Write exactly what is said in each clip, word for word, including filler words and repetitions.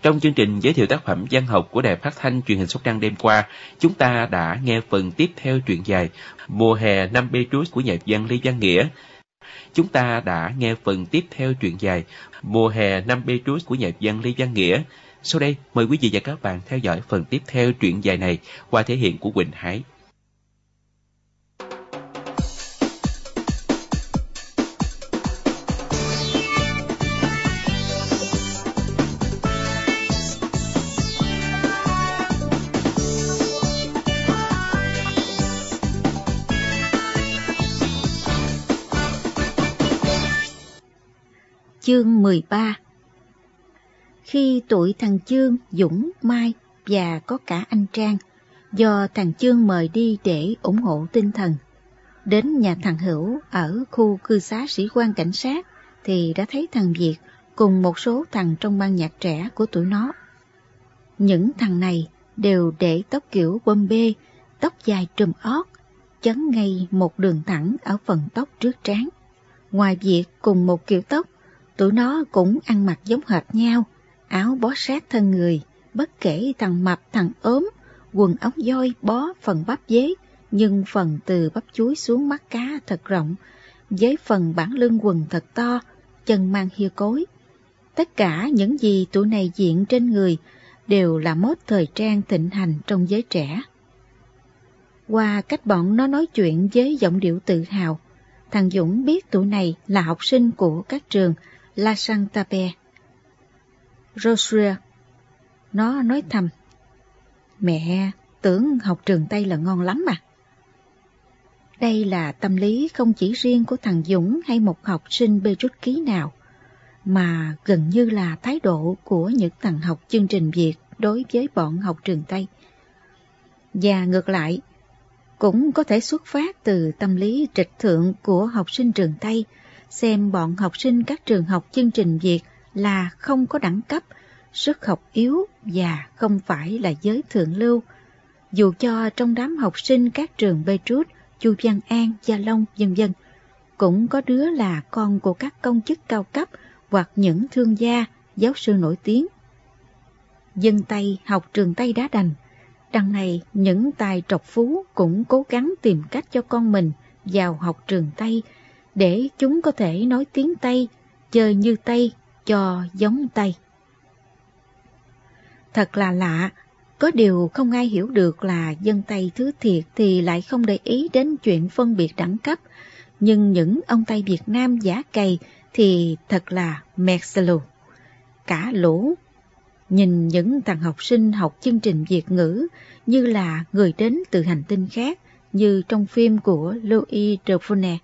Trong chương trình giới thiệu tác phẩm văn học của Đài Phát thanh Truyền hình Sóc Trăng đêm qua, chúng ta đã nghe phần tiếp theo truyện dài Mùa hè năm Petrus của nhà văn Lê Văn Nghĩa. Chúng ta đã nghe phần tiếp theo truyện dài Mùa hè năm Petrus của nhà văn Lê Văn Nghĩa. Sau đây, mời quý vị và các bạn theo dõi phần tiếp theo truyện dài này qua thể hiện của Quỳnh Hải. Chương mười ba. Khi tụi thằng Chương, Dũng, Mai và có cả anh Trang, do thằng Chương mời đi để ủng hộ tinh thần, đến nhà thằng Hữu ở khu cư xá sĩ quan cảnh sát thì đã thấy thằng Việt cùng một số thằng trong ban nhạc trẻ của tụi nó. Những thằng này đều để tóc kiểu bơm bê, tóc dài trùm ót, chấn ngay một đường thẳng ở phần tóc trước trán. Ngoài Việt cùng một kiểu tóc, tụi nó cũng ăn mặc giống hệt nhau, áo bó sát thân người, bất kể thằng mập thằng ốm, quần ống voi bó phần bắp dế, nhưng phần từ bắp chuối xuống mắt cá thật rộng, với phần bản lưng quần thật to, chân mang hia cối. Tất cả những gì tụi này diện trên người đều là mốt thời trang thịnh hành trong giới trẻ. Qua cách bọn nó nói chuyện với giọng điệu tự hào, thằng Dũng biết tụi này là học sinh của các trường La Sainte-Père, Rosaire. Nó nói thầm: "Mẹ tưởng học trường Tây là ngon lắm mà." Đây là tâm lý không chỉ riêng của thằng Dũng hay một học sinh bê rút ký nào, mà gần như là thái độ của những thằng học chương trình Việt đối với bọn học trường Tây. Và ngược lại, cũng có thể xuất phát từ tâm lý trịch thượng của học sinh trường Tây, xem bọn học sinh các trường học chương trình Việt là không có đẳng cấp, sức học yếu và không phải là giới thượng lưu. Dù cho trong đám học sinh các trường Petrus, Chu Văn An, Gia Long, vân vân, cũng có đứa là con của các công chức cao cấp hoặc những thương gia, giáo sư nổi tiếng. Dân Tây học trường Tây đã đành, đằng này những tài trọc phú cũng cố gắng tìm cách cho con mình vào học trường Tây, để chúng có thể nói tiếng Tây, chơi như Tây, cho giống Tây. Thật là lạ, có điều không ai hiểu được là dân Tây thứ thiệt thì lại không để ý đến chuyện phân biệt đẳng cấp, nhưng những ông Tây Việt Nam giả cày thì thật là Mercelu. Cả lũ nhìn những thằng học sinh học chương trình Việt ngữ như là người đến từ hành tinh khác, như trong phim của Louis de Funès.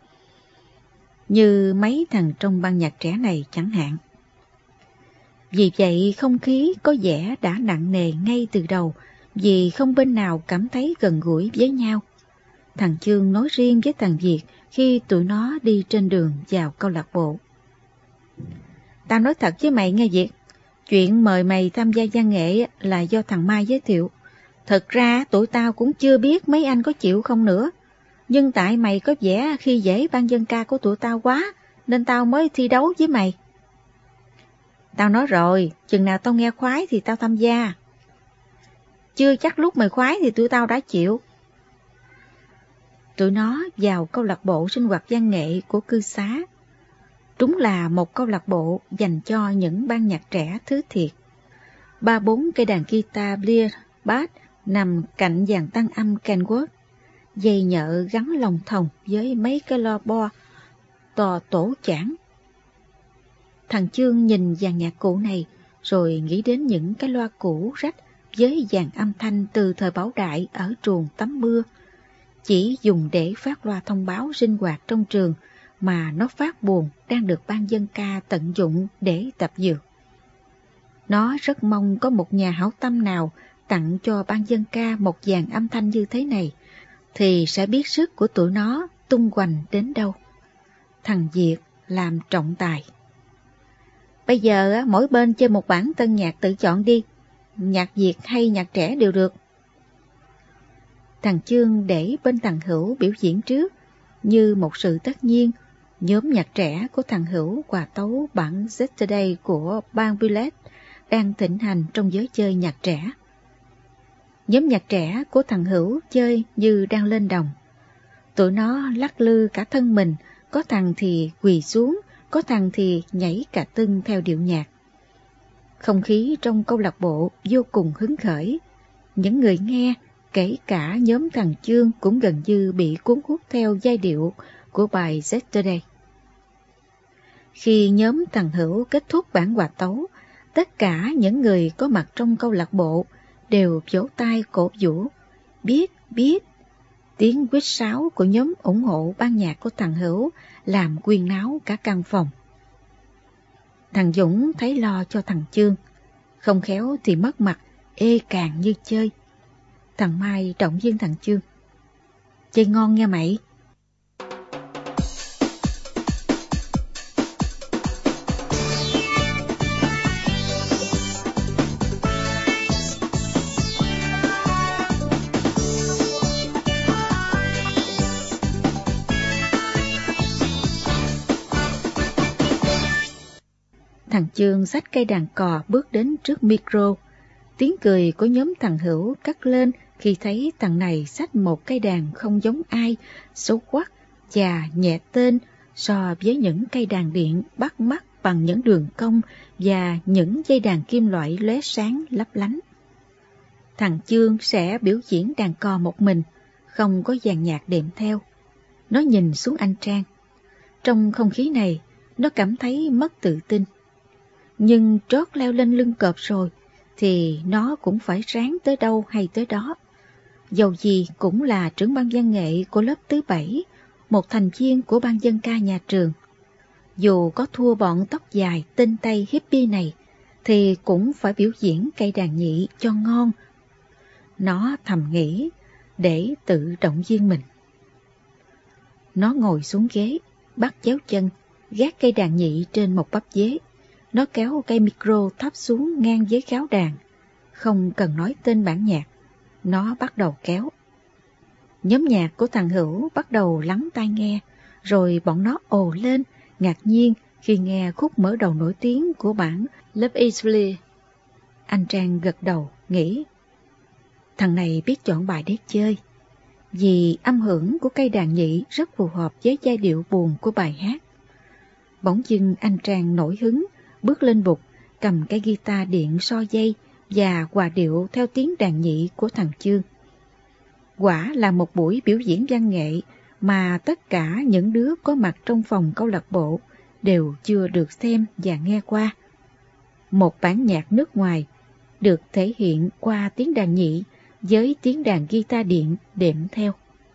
Như mấy thằng trong ban nhạc trẻ này chẳng hạn. Vì vậy không khí có vẻ đã nặng nề ngay từ đầu, vì không bên nào cảm thấy gần gũi với nhau. Thằng Chương nói riêng với thằng Việt khi tụi nó đi trên đường vào câu lạc bộ: "Tao nói thật với mày nghe Việt, chuyện mời mày tham gia văn nghệ là do thằng Mai giới thiệu. Thật ra tụi tao cũng chưa biết mấy anh có chịu không nữa. Nhưng tại mày có vẻ khi dễ ban dân ca của tụi tao quá, nên tao mới thi đấu với mày. Tao nói rồi, chừng nào tao nghe khoái thì tao tham gia. Chưa chắc lúc mày khoái thì tụi tao đã chịu." Tụi nó vào câu lạc bộ sinh hoạt văn nghệ của cư xá. Đúng là một câu lạc bộ dành cho những ban nhạc trẻ thứ thiệt. Ba bốn cây đàn guitar Lear bass nằm cạnh dàn tăng âm Kenworth, dây nhợ gắn lồng thòng với mấy cái lo bo to tổ chảng. Thằng Chương nhìn dàn nhạc cụ này rồi nghĩ đến những cái loa cũ rách với dàn âm thanh từ thời Bảo Đại ở truồng tắm mưa, chỉ dùng để phát loa thông báo sinh hoạt trong trường mà nó phát buồn đang được ban dân ca tận dụng để tập dượt. Nó rất mong có một nhà hảo tâm nào tặng cho ban dân ca một dàn âm thanh như thế này, thì sẽ biết sức của tụi nó tung hoành đến đâu. Thằng Việt làm trọng tài: "Bây giờ mỗi bên chơi một bản tân nhạc tự chọn đi, nhạc Việt hay nhạc trẻ đều được." Thằng Chương để bên thằng Hữu biểu diễn trước, như một sự tất nhiên. Nhóm nhạc trẻ của thằng Hữu hòa tấu bản Yesterday của Band Bullet đang thịnh hành trong giới chơi nhạc trẻ. Nhóm nhạc trẻ của thằng Hữu chơi như đang lên đồng. Tụi nó lắc lư cả thân mình, có thằng thì quỳ xuống, có thằng thì nhảy cả tưng theo điệu nhạc. Không khí trong câu lạc bộ vô cùng hứng khởi. Những người nghe, kể cả nhóm thằng Chương cũng gần như bị cuốn hút theo giai điệu của bài Yesterday. Khi nhóm thằng Hữu kết thúc bản hòa tấu, tất cả những người có mặt trong câu lạc bộ đều vỗ tay cổ vũ, biết, biết. Tiếng huýt sáo của nhóm ủng hộ ban nhạc của thằng Hữu làm quyên náo cả căn phòng. Thằng Dũng thấy lo cho thằng Chương, không khéo thì mất mặt, ê càng như chơi. Thằng Mai động viên thằng Chương. Chơi ngon nghe mày. Thằng Chương xách cây đàn cò bước đến trước micro. Tiếng cười của nhóm thằng Hữu cất lên khi thấy thằng này xách một cây đàn không giống ai, xấu quắc và nhẹ tên so với những cây đàn điện bắt mắt bằng những đường cong và những dây đàn kim loại lóe sáng lấp lánh. Thằng Chương sẽ biểu diễn đàn cò một mình, không có dàn nhạc đệm theo. Nó nhìn xuống anh Trang. Trong không khí này, nó cảm thấy mất tự tin. Nhưng trót leo lên lưng cọp rồi, thì nó cũng phải ráng tới đâu hay tới đó. Dầu gì cũng là trưởng ban văn nghệ của lớp thứ bảy, một thành viên của ban dân ca nhà trường. Dù có thua bọn tóc dài tên Tây hippie này, thì cũng phải biểu diễn cây đàn nhị cho ngon. Nó thầm nghĩ để tự động viên mình. Nó ngồi xuống ghế, bắt chéo chân, gác cây đàn nhị trên một bắp dế. Nó kéo cây micro thấp xuống ngang với kháo đàn, không cần nói tên bản nhạc. Nó bắt đầu kéo. Nhóm nhạc của thằng Hữu bắt đầu lắng tai nghe, rồi bọn nó ồ lên, ngạc nhiên khi nghe khúc mở đầu nổi tiếng của bản Love Is Blind. Anh Trang gật đầu, nghĩ, thằng này biết chọn bài để chơi, vì âm hưởng của cây đàn nhị rất phù hợp với giai điệu buồn của bài hát. Bỗng dưng anh Trang nổi hứng, bước lên bục, cầm cái guitar điện so dây và hòa điệu theo tiếng đàn nhị của thằng Chương. Quả là một buổi biểu diễn văn nghệ mà tất cả những đứa có mặt trong phòng câu lạc bộ đều chưa được xem và nghe qua. Một bản nhạc nước ngoài được thể hiện qua tiếng đàn nhị với tiếng đàn guitar điện đệm theo.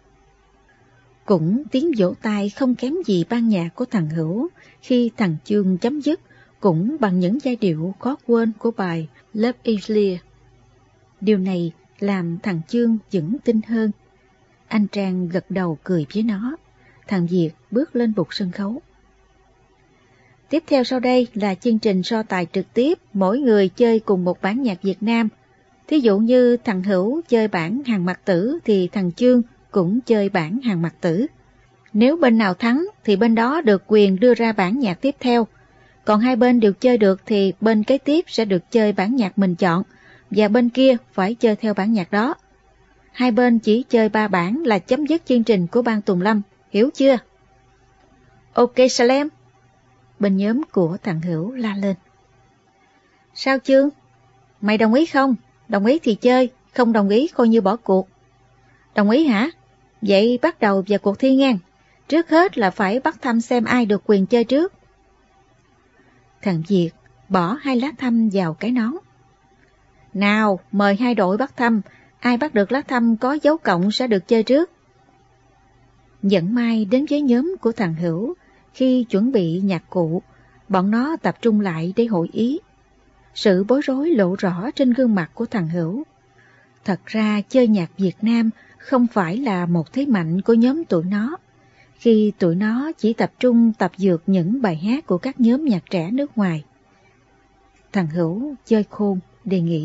Cũng tiếng vỗ tay không kém gì ban nhạc của thằng Hữu khi thằng Chương chấm dứt cũng bằng những giai điệu khó quên của bài Love Is Blind. Điều này làm thằng Chương vững tin hơn. Anh Trang gật đầu cười với nó. Thằng Việt bước lên bục sân khấu. Tiếp theo sau đây là chương trình so tài trực tiếp, mỗi người chơi cùng một bản nhạc Việt Nam. Thí dụ như thằng Hữu chơi bản Hàng Mặc Tử thì thằng Chương cũng chơi bản Hàng Mặc Tử. Nếu bên nào thắng thì bên đó được quyền đưa ra bản nhạc tiếp theo. Còn hai bên đều chơi được thì bên kế tiếp sẽ được chơi bản nhạc mình chọn, và bên kia phải chơi theo bản nhạc đó. Hai bên chỉ chơi ba bản là chấm dứt chương trình của ban Tùng Lâm, hiểu chưa? Ok Salem. Bên nhóm của thằng Hữu la lên. Sao Chương? Mày đồng ý không? Đồng ý thì chơi, không đồng ý coi như bỏ cuộc. Đồng ý hả? Vậy bắt đầu vào cuộc thi ngang. Trước hết là phải bắt thăm xem ai được quyền chơi trước. Thằng Việt bỏ hai lá thăm vào cái nón. Nào, mời hai đội bắt thăm, ai bắt được lá thăm có dấu cộng sẽ được chơi trước. Dẫn Mai đến với nhóm của thằng Hữu, khi chuẩn bị nhạc cụ, bọn nó tập trung lại để hội ý. Sự bối rối lộ rõ trên gương mặt của thằng Hữu. Thật ra chơi nhạc Việt Nam không phải là một thế mạnh của nhóm tụi nó, khi tụi nó chỉ tập trung tập dượt những bài hát của các nhóm nhạc trẻ nước ngoài. Thằng Hữu chơi khôn, đề nghị.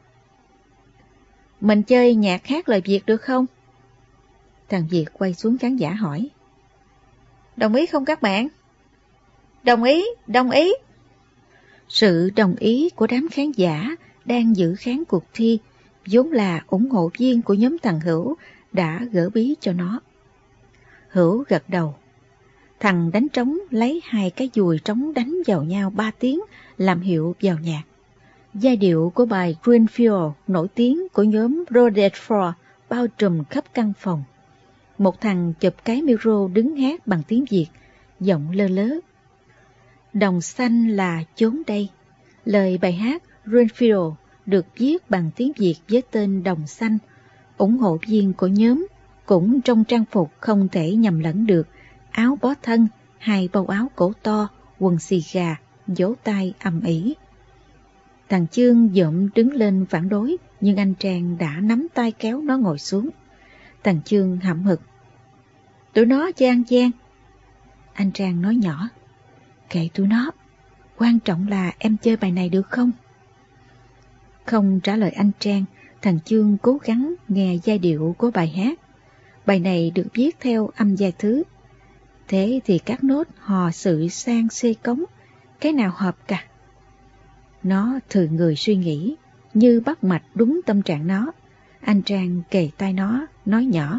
Mình chơi nhạc hát lời Việt được không? Thằng Việt quay xuống khán giả hỏi. Đồng ý không các bạn? Đồng ý, đồng ý. Sự đồng ý của đám khán giả đang dự khán cuộc thi, vốn là ủng hộ viên của nhóm thằng Hữu, đã gỡ bí cho nó. Hữu gật đầu. Thằng đánh trống lấy hai cái dùi trống đánh vào nhau ba tiếng, làm hiệu vào nhạc. Giai điệu của bài Greenfield nổi tiếng của nhóm Rutherford bao trùm khắp căn phòng. Một thằng chụp cái micro đứng hát bằng tiếng Việt, giọng lơ lớ. Đồng xanh là chốn đây. Lời bài hát Greenfield được viết bằng tiếng Việt với tên Đồng xanh. Ủng hộ viên của nhóm cũng trong trang phục không thể nhầm lẫn được, áo bó thân, hai bầu áo cổ to, quần xì gà, vỗ tay ầm ĩ. Thằng Chương dộm đứng lên phản đối, nhưng anh Trang đã nắm tay kéo nó ngồi xuống. Thằng Chương hậm hực. Tụi nó chơi ăn gian. Anh Trang nói nhỏ. Kệ tụi nó, quan trọng là em chơi bài này được không? Không trả lời anh Trang, thằng Chương cố gắng nghe giai điệu của bài hát. Bài này được viết theo âm giai thứ. Thế thì các nốt hò sự sang xê cống, cái nào hợp cả? Nó thừ người suy nghĩ, như bắt mạch đúng tâm trạng nó. Anh Trang kề tai nó, nói nhỏ.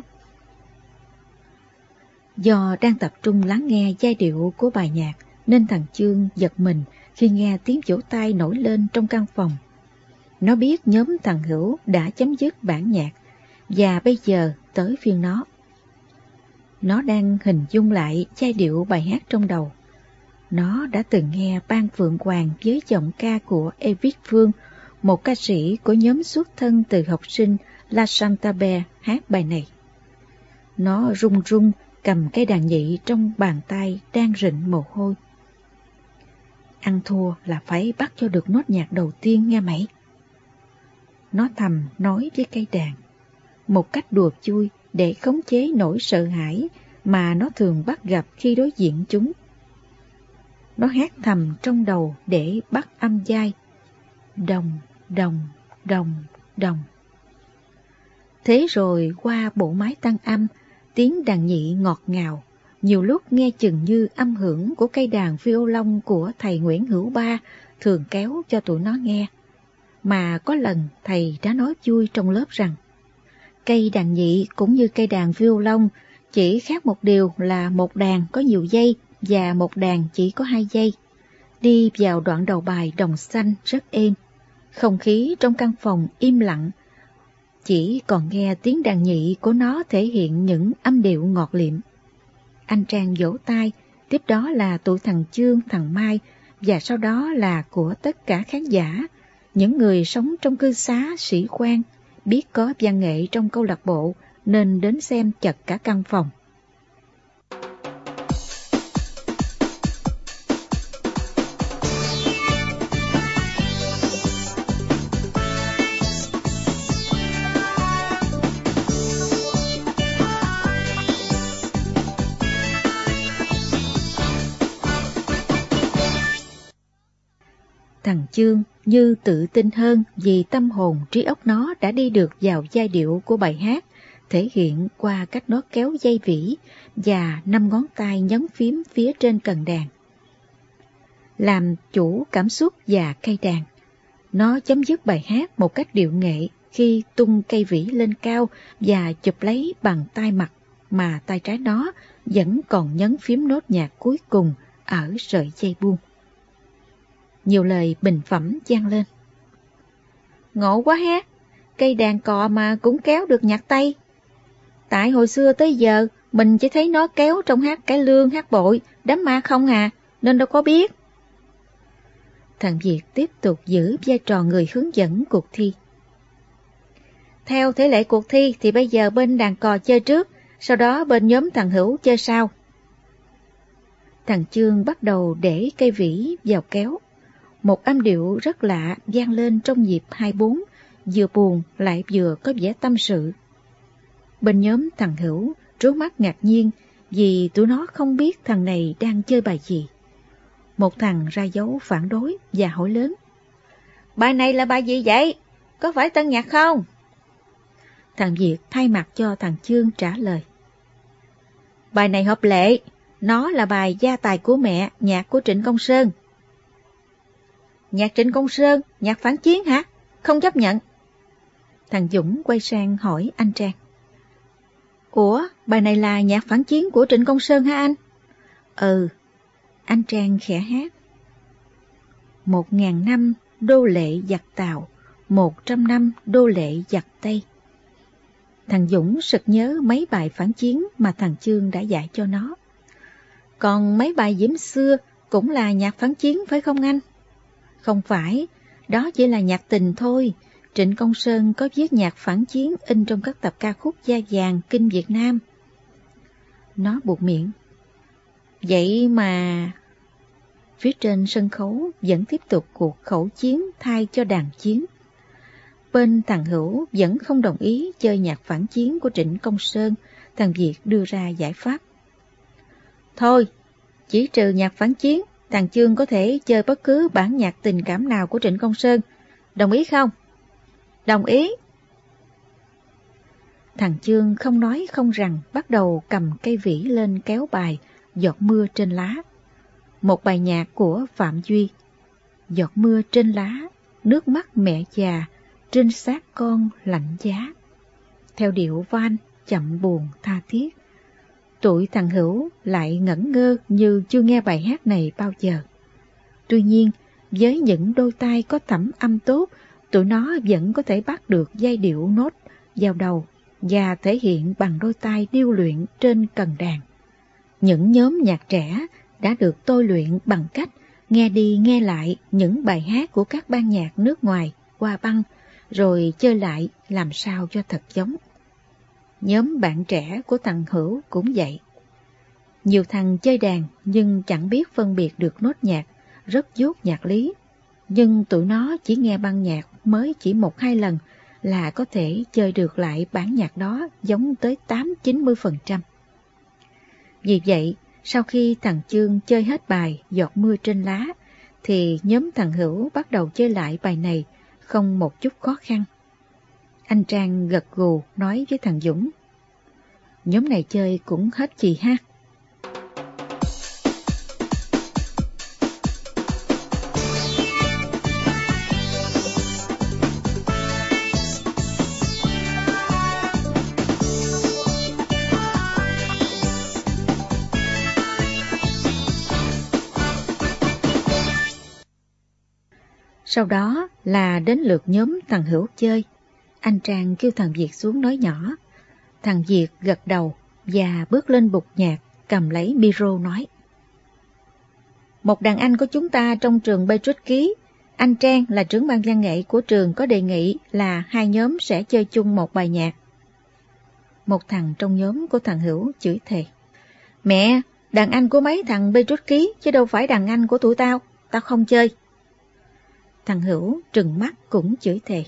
Do đang tập trung lắng nghe giai điệu của bài nhạc, nên thằng Chương giật mình khi nghe tiếng vỗ tay nổi lên trong căn phòng. Nó biết nhóm thằng Hữu đã chấm dứt bản nhạc, và bây giờ tới phiên nó. Nó đang hình dung lại giai điệu bài hát trong đầu. Nó đã từng nghe Ban Phượng Hoàng với giọng ca của Evic Phương, một ca sĩ của nhóm xuất thân từ học sinh La Chantabelle hát bài này. Nó run run cầm cái đàn nhị trong bàn tay đang rịn mồ hôi. Ăn thua là phải bắt cho được nốt nhạc đầu tiên nghe mày. Nó thầm nói với cây đàn, một cách đùa chui để khống chế nỗi sợ hãi mà nó thường bắt gặp khi đối diện chúng. Nó hát thầm trong đầu để bắt âm giai. Đồng, đồng, đồng, đồng. Thế rồi qua bộ máy tăng âm, tiếng đàn nhị ngọt ngào, nhiều lúc nghe chừng như âm hưởng của cây đàn violon của thầy Nguyễn Hữu Ba thường kéo cho tụi nó nghe. Mà có lần thầy đã nói vui trong lớp rằng, cây đàn nhị cũng như cây đàn violon, chỉ khác một điều là một đàn có nhiều dây và một đàn chỉ có hai dây. Đi vào đoạn đầu bài Đồng xanh rất êm. Không khí trong căn phòng im lặng, chỉ còn nghe tiếng đàn nhị của nó thể hiện những âm điệu ngọt liệm. Anh Trang vỗ tay, tiếp đó là tụi thằng Chương, thằng Mai, và sau đó là của tất cả khán giả, những người sống trong cư xá sĩ quan, biết có văn nghệ trong câu lạc bộ nên đến xem chật cả căn phòng. Thằng Chương như tự tin hơn vì tâm hồn trí óc nó đã đi được vào giai điệu của bài hát, thể hiện qua cách nó kéo dây vĩ và năm ngón tay nhấn phím phía trên cần đàn. Làm chủ cảm xúc và cây đàn, nó chấm dứt bài hát một cách điệu nghệ khi tung cây vĩ lên cao và chụp lấy bằng tay mặt, mà tay trái nó vẫn còn nhấn phím nốt nhạc cuối cùng ở sợi dây buông. Nhiều lời bình phẩm vang lên. Ngộ quá ha, cây đàn cò mà cũng kéo được nhạc Tây. Tại hồi xưa tới giờ mình chỉ thấy nó kéo trong hát cải lương, hát bội, đám ma không à, nên đâu có biết. Thằng Việt tiếp tục giữ vai trò người hướng dẫn cuộc thi. Theo thể lệ cuộc thi thì bây giờ bên đàn cò chơi trước, sau đó bên nhóm thằng Hữu chơi sau. Thằng Chương bắt đầu để cây vĩ vào kéo. Một âm điệu rất lạ vang lên trong nhịp hai bốn, vừa buồn lại vừa có vẻ tâm sự. Bên nhóm thằng Hữu trố mắt ngạc nhiên vì tụi nó không biết thằng này đang chơi bài gì. Một thằng ra dấu phản đối và hỏi lớn. Bài này là bài gì vậy? Có phải tân nhạc không? Thằng Việt thay mặt cho thằng Chương trả lời. Bài này hợp lệ, nó là bài Gia tài của mẹ, nhạc của Trịnh Công Sơn. nhạc Trịnh Công Sơn, nhạc phản chiến hả? Không chấp nhận. Thằng Dũng quay sang hỏi anh Trang. Ủa, bài này là nhạc phản chiến của Trịnh Công Sơn hả anh? Ừ, anh Trang khẽ hát. Một ngàn năm đô lệ giặc Tàu, một trăm năm đô lệ giặc Tây. Thằng Dũng sực nhớ mấy bài phản chiến mà thằng Chương đã dạy cho nó. Còn mấy bài diễm xưa cũng là nhạc phản chiến phải không anh? Không phải, đó chỉ là nhạc tình thôi. Trịnh Công Sơn có viết nhạc phản chiến in trong các tập ca khúc da vàng kinh Việt Nam. Nó buột miệng. Vậy mà... Phía trên sân khấu vẫn tiếp tục cuộc khẩu chiến thay cho đàn chiến. Bên thằng Hữu vẫn không đồng ý chơi nhạc phản chiến của Trịnh Công Sơn, thằng Việt đưa ra giải pháp. Thôi, chỉ trừ nhạc phản chiến, thằng Chương có thể chơi bất cứ bản nhạc tình cảm nào của Trịnh Công Sơn. Đồng ý không? Đồng ý. Thằng Chương không nói không rằng bắt đầu cầm cây vĩ lên kéo bài Giọt mưa trên lá. Một bài nhạc của Phạm Duy. Giọt mưa trên lá, nước mắt mẹ già, trên xác con lạnh giá. Theo điệu van chậm buồn tha thiết. Tụi thằng Hữu lại ngẩn ngơ như chưa nghe bài hát này bao giờ. Tuy nhiên, với những đôi tai có thẩm âm tốt, tụi nó vẫn có thể bắt được giai điệu nốt vào đầu và thể hiện bằng đôi tai điêu luyện trên cần đàn. Những nhóm nhạc trẻ đã được tôi luyện bằng cách nghe đi nghe lại những bài hát của các ban nhạc nước ngoài qua băng, rồi chơi lại làm sao cho thật giống. Nhóm bạn trẻ của thằng Hữu cũng vậy. Nhiều thằng chơi đàn nhưng chẳng biết phân biệt được nốt nhạc, rất dốt nhạc lý. Nhưng tụi nó chỉ nghe băng nhạc mới chỉ một hai lần là có thể chơi được lại bản nhạc đó giống tới tám đến chín mươi phần trăm. Vì vậy, sau khi thằng Chương chơi hết bài Giọt mưa trên lá, thì nhóm thằng Hữu bắt đầu chơi lại bài này không một chút khó khăn. Anh Trang gật gù nói với thằng Dũng. Nhóm này chơi cũng hết chì ha. Sau đó là đến lượt nhóm thằng Hữu chơi. Anh Trang kêu thằng Việt xuống nói nhỏ. Thằng Việt gật đầu và bước lên bục nhạc, cầm lấy micro nói. Một đàn anh của chúng ta trong trường Patrick Ký, anh Trang là trưởng ban văn nghệ của trường có đề nghị là hai nhóm sẽ chơi chung một bài nhạc. Một thằng trong nhóm của thằng Hữu chửi thề. Mẹ, đàn anh của mấy thằng Patrick Ký chứ đâu phải đàn anh của tụi tao, tao không chơi. Thằng Hữu trừng mắt cũng chửi thề.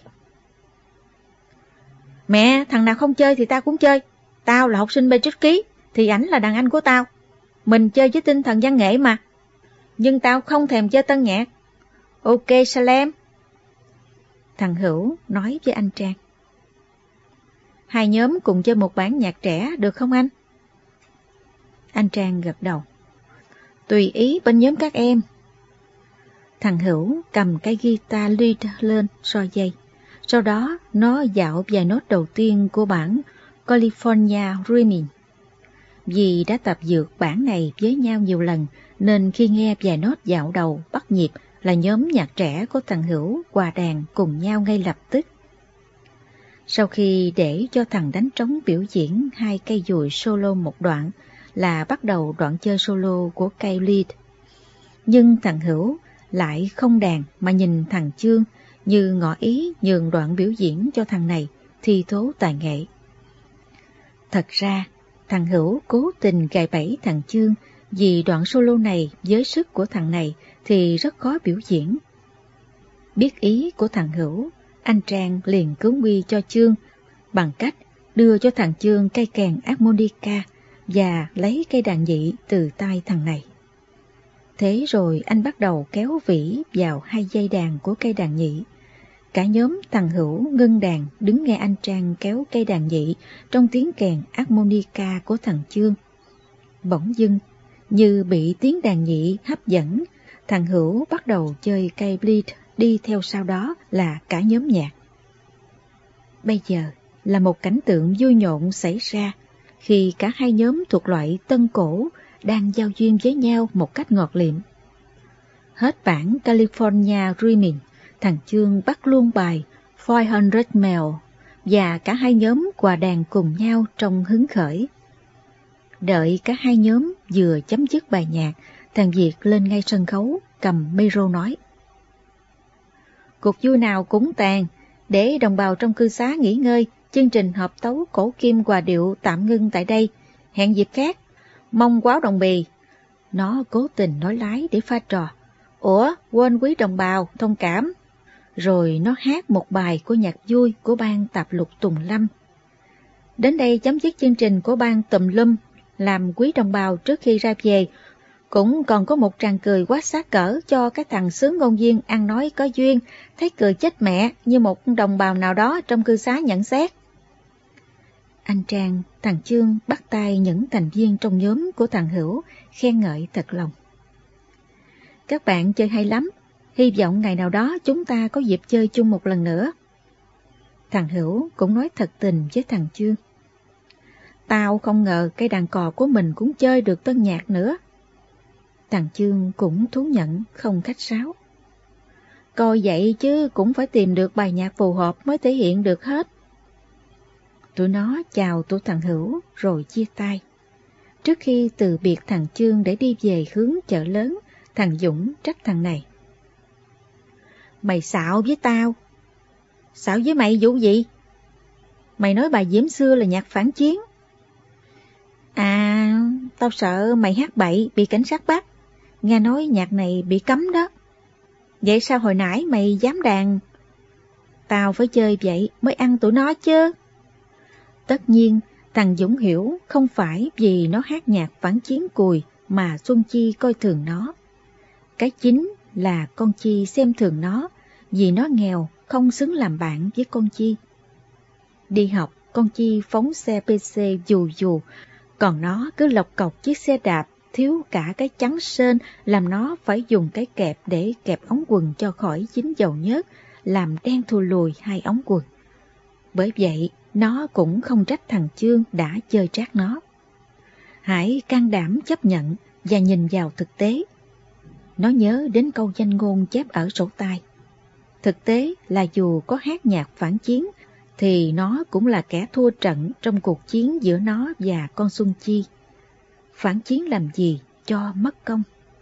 Mẹ, thằng nào không chơi thì tao cũng chơi. Tao là học sinh Patrick Ký, thì ảnh là đàn anh của tao. Mình chơi với tinh thần văn nghệ mà. Nhưng tao không thèm chơi tân nhạc. Ok Salem. Thằng Hữu nói với anh Trang. Hai nhóm cùng chơi một bản nhạc trẻ được không anh? Anh Trang gật đầu. Tùy ý bên nhóm các em. Thằng Hữu cầm cái guitar lead lên so dây. Sau đó nó dạo vài nốt đầu tiên của bản California Dreaming. Vì đã tập dượt bản này với nhau nhiều lần nên khi nghe vài nốt dạo đầu bắt nhịp là nhóm nhạc trẻ của thằng Hữu hòa đàn cùng nhau ngay lập tức. Sau khi để cho thằng đánh trống biểu diễn hai cây dùi solo một đoạn là bắt đầu đoạn chơi solo của cây lead. Nhưng thằng Hữu lại không đàn mà nhìn thằng Chương như ngỏ ý nhường đoạn biểu diễn cho thằng này thi thố tài nghệ. Thật ra, thằng Hữu cố tình gài bẫy thằng Chương vì đoạn solo này với sức của thằng này thì rất khó biểu diễn. Biết ý của thằng Hữu, anh Trang liền cứu nguy cho Chương bằng cách đưa cho thằng Chương cây kèn harmonica và lấy cây đàn nhị từ tay thằng này. Thế rồi anh bắt đầu kéo vĩ vào hai dây đàn của cây đàn nhị. Cả nhóm thằng Hữu ngưng đàn đứng nghe anh Trang kéo cây đàn nhị trong tiếng kèn harmonica của thằng Chương. Bỗng dưng, như bị tiếng đàn nhị hấp dẫn, thằng Hữu bắt đầu chơi cây bleed, đi theo sau đó là cả nhóm nhạc. Bây giờ là một cảnh tượng vui nhộn xảy ra khi cả hai nhóm thuộc loại tân cổ đang giao duyên với nhau một cách ngọt liệm. Hết bản California Dreaming, thằng Chương bắt luôn bài four hundred Mile và cả hai nhóm hòa đàn cùng nhau trong hứng khởi. Đợi cả hai nhóm vừa chấm dứt bài nhạc, thằng Việt lên ngay sân khấu cầm micro nói: Cuộc vui nào cũng tàn, để đồng bào trong cư xá nghỉ ngơi, chương trình hợp tấu cổ kim hòa điệu tạm ngưng tại đây, hẹn dịp khác, mong quáo đồng bì. Nó cố tình nói lái để pha trò: Ủa, quên quý đồng bào, thông cảm. Rồi nó hát một bài của nhạc vui của ban Tạp Lục Tùng Lâm. Đến đây chấm dứt chương trình của ban Tùm Lum, làm quý đồng bào trước khi ra về. Cũng còn có một tràng cười quá sát cỡ cho cái thằng xứ ngôn viên ăn nói có duyên, thấy cười chết mẹ như một đồng bào nào đó trong cư xá nhận xét. Anh Trang, thằng Chương bắt tay những thành viên trong nhóm của thằng Hữu, khen ngợi thật lòng. Các bạn chơi hay lắm, hy vọng ngày nào đó chúng ta có dịp chơi chung một lần nữa. Thằng Hữu cũng nói thật tình với thằng Chương. Tao không ngờ cây đàn cò của mình cũng chơi được tân nhạc nữa. Thằng Chương cũng thú nhận không khách sáo. Coi vậy chứ cũng phải tìm được bài nhạc phù hợp mới thể hiện được hết. Tụi nó chào tụi thằng Hữu rồi chia tay. Trước khi từ biệt thằng Chương để đi về hướng chợ lớn, thằng Dũng trách thằng này. Mày xạo với tao. Xạo với mày vụ gì? Mày nói bài Diễm Xưa là nhạc phản chiến. À, tao sợ mày hát bậy bị cảnh sát bắt. Nghe nói nhạc này bị cấm đó. Vậy sao hồi nãy mày dám đàn? Tao phải chơi vậy mới ăn tụi nó chứ. Tất nhiên, thằng Dũng hiểu không phải vì nó hát nhạc phản chiến cùi mà Xuân Chi coi thường nó. Cái chính là con Chi xem thường nó vì nó nghèo không xứng làm bạn với con Chi. Đi học, con Chi phóng xe pê xê dù dù, còn nó cứ lọc cọc chiếc xe đạp thiếu cả cái chắn sên, làm nó phải dùng cái kẹp để kẹp ống quần cho khỏi dính dầu nhớt, làm đen thui lùi hai ống quần. Bởi vậy, nó cũng không trách thằng Chương đã chơi trát nó. Hãy can đảm chấp nhận và nhìn vào thực tế. Nó nhớ đến câu danh ngôn chép ở sổ tay. Thực tế là dù có hát nhạc phản chiến, thì nó cũng là kẻ thua trận trong cuộc chiến giữa nó và con Xuân Chi. Phản chiến làm gì cho mất công.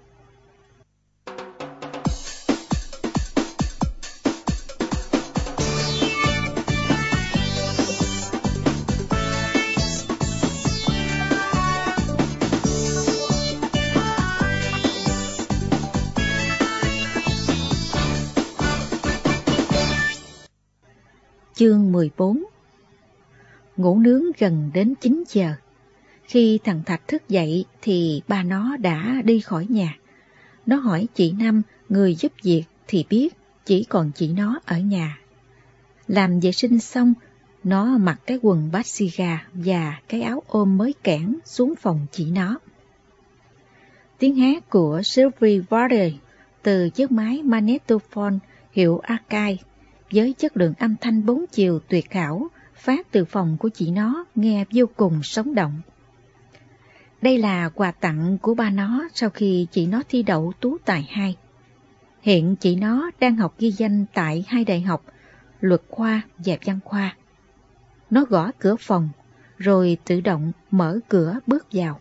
Chương mười bốn. Ngủ nướng gần đến chín giờ. Khi thằng Thạch thức dậy thì ba nó đã đi khỏi nhà. Nó hỏi chị Năm, người giúp việc, thì biết chỉ còn chị nó ở nhà. Làm vệ sinh xong, nó mặc cái quần Basiga và cái áo ôm mới kẽn xuống phòng chị nó. Tiếng hát của Sylvie Vardy từ chiếc máy Magnetophone hiệu Akai với chất lượng âm thanh bốn chiều tuyệt hảo phát từ phòng của chị nó nghe vô cùng sống động. Đây là quà tặng của ba nó sau khi chị nó thi đậu tú tài hai. Hiện chị nó đang học ghi danh tại hai đại học, luật khoa và văn khoa. Nó gõ cửa phòng, rồi tự động mở cửa bước vào.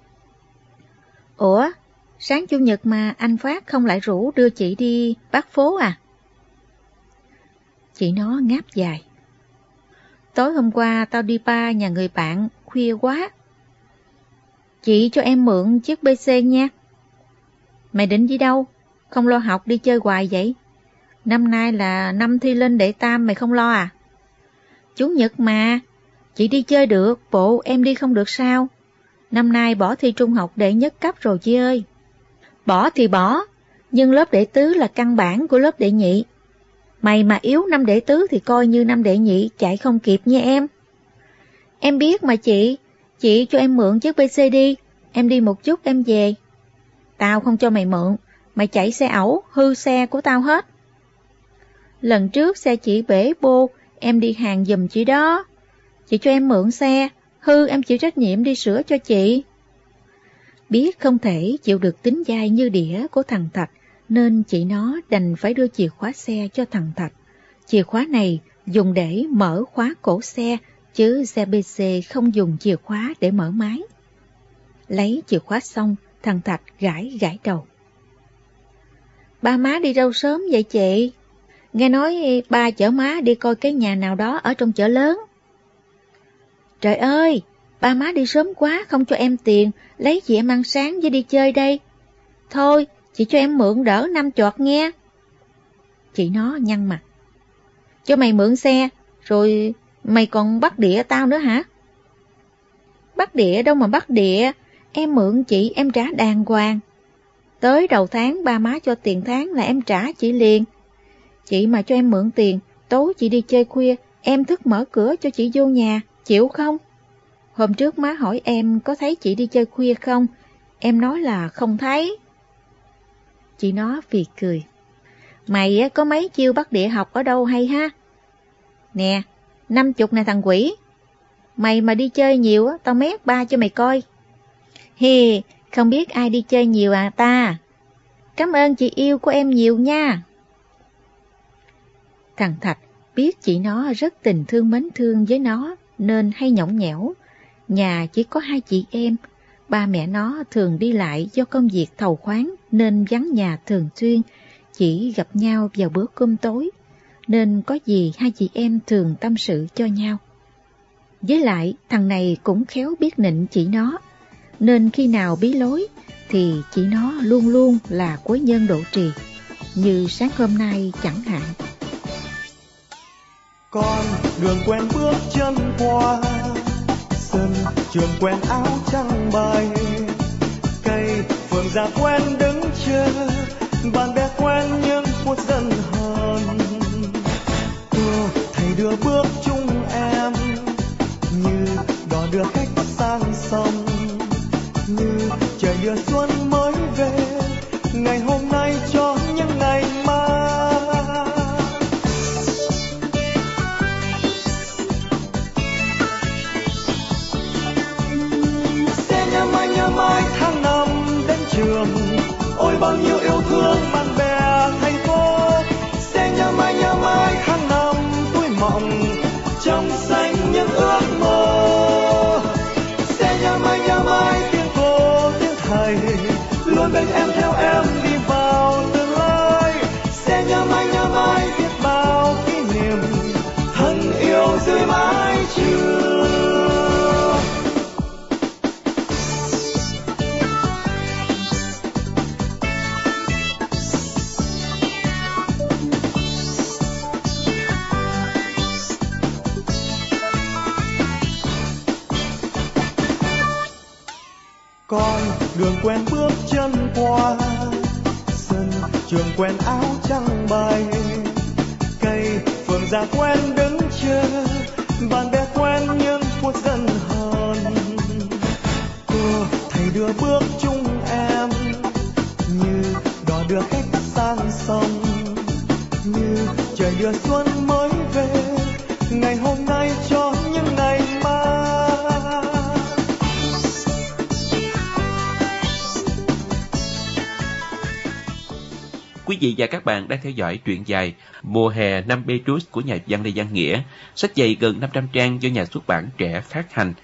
Ủa, sáng Chủ nhật mà anh Phát không lại rủ đưa chị đi bát phố à? Chị nó ngáp dài. Tối hôm qua tao đi bar nhà người bạn, khuya quá. Chị cho em mượn chiếc bê xê nha. Mày định đi đâu? Không lo học đi chơi hoài vậy? Năm nay là năm thi lên đệ tam mày không lo à? Chủ nhật mà, chị đi chơi được, bộ em đi không được sao? Năm nay bỏ thi trung học đệ nhất cấp rồi chị ơi. Bỏ thì bỏ, nhưng lớp đệ tứ là căn bản của lớp đệ nhị. Mày mà yếu năm đệ tứ thì coi như năm đệ nhị chạy không kịp nha em. Em biết mà chị, chị cho em mượn chiếc bê xê đi, em đi một chút em về. Tao không cho mày mượn, Mày chạy xe ẩu, hư xe của tao hết. Lần trước xe chị bể bô, em đi hàng giùm chị đó. Chị cho em mượn xe, hư em chịu trách nhiệm đi sửa cho chị. Biết không thể chịu được tính dai như đĩa của thằng Thạch, nên chị nó đành phải đưa chìa khóa xe cho thằng Thạch. Chìa khóa này dùng để mở khóa cổ xe, chứ xe bê xê không dùng chìa khóa để mở máy. Lấy chìa khóa xong, thằng Thạch gãi gãi đầu. Ba má đi đâu sớm vậy chị? Nghe nói ba chở má đi coi cái nhà nào đó ở trong chợ lớn. Trời ơi, ba má đi sớm quá không cho em tiền, lấy gì em ăn sáng với đi chơi đây. Thôi, chị cho em mượn đỡ năm chọt nghe. Chị nó nhăn mặt. Cho mày mượn xe, rồi mày còn bắt đĩa tao nữa hả? Bắt đĩa đâu mà bắt đĩa, em mượn chị em trả đàng hoàng. Tới đầu tháng ba má cho tiền tháng là em trả chị liền. Chị mà cho em mượn tiền, tối chị đi chơi khuya, em thức mở cửa cho chị vô nhà, chịu không? Hôm trước má hỏi em có thấy chị đi chơi khuya không? Em nói là không thấy. Chị nó phì cười. Mày có mấy chiêu bắt đĩa học ở đâu hay ha? Nè, năm chục nè thằng quỷ. Mày mà đi chơi nhiều, tao mét ba cho mày coi. Hi, không biết ai đi chơi nhiều à ta? Cảm ơn chị yêu của em nhiều nha. Thằng Thạch biết chị nó rất tình thương mến thương với nó, nên hay nhõng nhẽo. Nhà chỉ có hai chị em, ba mẹ nó thường đi lại do công việc thầu khoáng nên vắng nhà thường xuyên, chỉ gặp nhau vào bữa cơm tối, nên có gì hai chị em thường tâm sự cho nhau. Với lại thằng này cũng khéo biết nịnh chị nó, nên khi nào bí lối thì chị nó luôn luôn là quấy nhân độ trì, như sáng hôm nay chẳng hạn. Con đường quen bước chân qua, sân trường quen áo trắng bay, cây phượng già quen đứng chờ, bạn bè quen nhưng phút dần hờn. Cô thầy đưa bước chung em, như đò đưa khách sang sông, như trời đưa xuân mới về, ngày hôm nay cho những ngày mai. Mai tháng năm đến trường, ôi bao nhiêu yêu thương bạn bè thầy cô. Sẽ nhớ mãi nhớ mãi tháng năm tuổi mộng, trong xanh những ước mơ. Sẽ nhớ mãi nhớ mãi tiếng cô tiếng thầy, luôn bên em theo em đi vào tương lai. Sẽ nhớ mãi nhớ mãi biết bao kỷ niệm, thân yêu dưới mái trường. Con đường quen bước chân qua, sân trường quen áo trắng bay, cây phượng già quen đứng chờ, bạn bè quen nhưng phút dần hờn. Cô thầy đưa bước chung em, như đò đưa khách sang sông, như trời đưa xuân mới về, ngày hôm nay cho những ngày mai. Quý vị và các bạn đang theo dõi truyện dài Mùa hè năm Petrus của nhà văn Lê Văn Nghĩa, sách dày gần năm trăm trang do nhà xuất bản Trẻ phát hành.